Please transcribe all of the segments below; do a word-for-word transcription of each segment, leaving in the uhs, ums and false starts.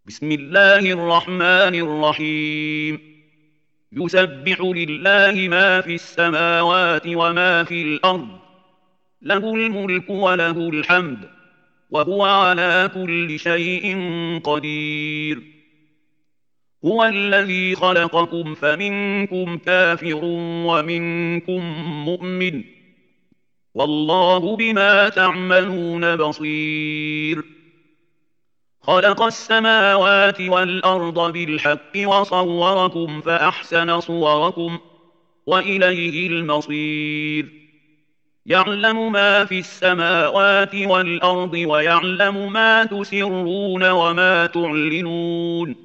بسم الله الرحمن الرحيم. يسبح لله ما في السماوات وما في الأرض، له الملك وله الحمد، وهو على كل شيء قدير. هو الذي خلقكم فمنكم كافر ومنكم مؤمن، والله بما تعملون بصير. خلق السماوات والأرض بالحق وصوركم فأحسن صوركم، وإليه المصير. يعلم ما في السماوات والأرض ويعلم ما تسرون وما تعلنون،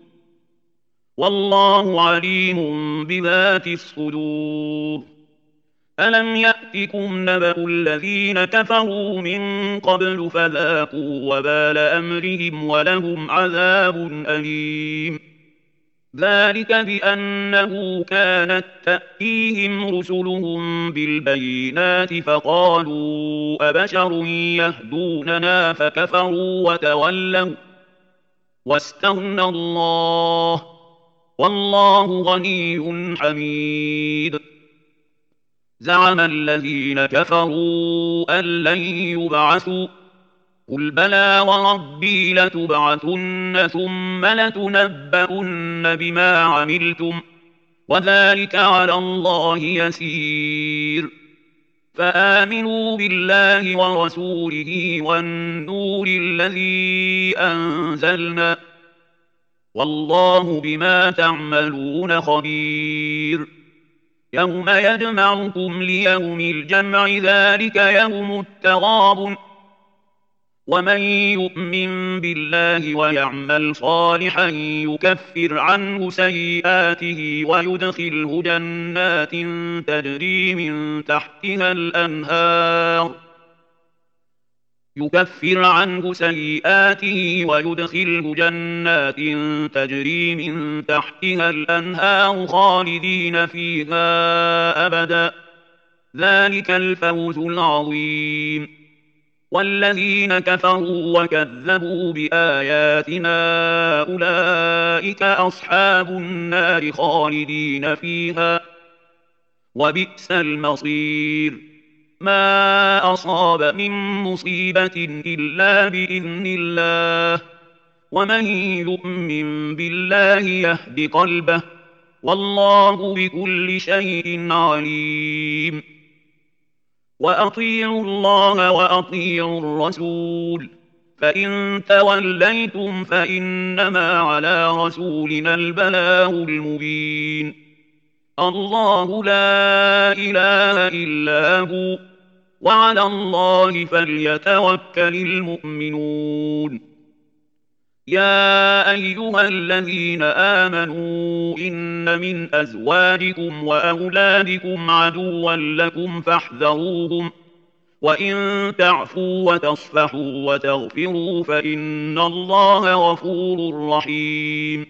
والله عليم بذات الصدور. ألم يأتكم نبأ الذين كفروا من قبل فذاقوا وبال أمرهم ولهم عذاب أليم. ذلك بأنه كانت تأتيهم رسلهم بالبينات فقالوا أبشر يهدوننا فكفروا وتولوا واستغنى الله، والله غني حميد. زعم الذين كفروا أن لن يبعثوا، قل بلى وربي لتبعثن ثم لتنبؤن بما عملتم، وذلك على الله يسير. فآمنوا بالله ورسوله والنور الذي أنزلنا، والله بما تعملون خبير. يوم يجمعكم ليوم الجمع ذلك يوم التغابن، ومن يؤمن بالله ويعمل صالحا يكفر عنه سيئاته ويدخله جنات تجري من تحتها الأنهار يكفر عنه سيئاته ويدخله جنات تجري من تحتها الأنهار خالدين فيها أبدا، ذلك الفوز العظيم. والذين كفروا وكذبوا بآياتنا أولئك أصحاب النار خالدين فيها، وبئس المصير. ما أصاب من مصيبة إلا بإذن الله، ومن يؤمن بالله يهد قلبه، والله بكل شيء عليم. وأطيعوا الله وأطيعوا الرسول، فإن توليتم فإنما على رسولنا البلاغ المبين. الله لا إله إلا هو، وعلى الله فليتوكل المؤمنون. يا أيها الذين آمنوا إن من أزواجكم وأولادكم عدوا لكم فاحذروهم، وإن تعفوا وتصفحوا وتغفروا فإن الله غفور رحيم.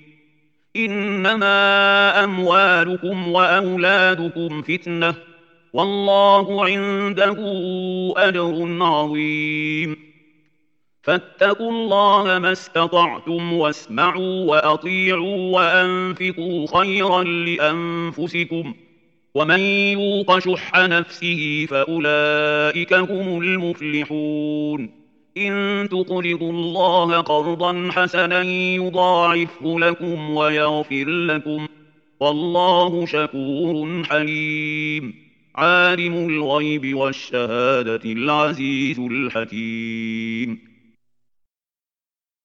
إنما أموالكم وأولادكم فتنة، والله عنده أجر عظيم. فاتقوا الله ما استطعتم واسمعوا وأطيعوا وأنفقوا خيرا لأنفسكم، ومن يوق شح نفسه فأولئك هم المفلحون. إن تقرضوا الله قرضا حسنا يضاعفه لكم ويغفر لكم، والله شكور حليم. عالم الغيب والشهادة العزيز الحكيم.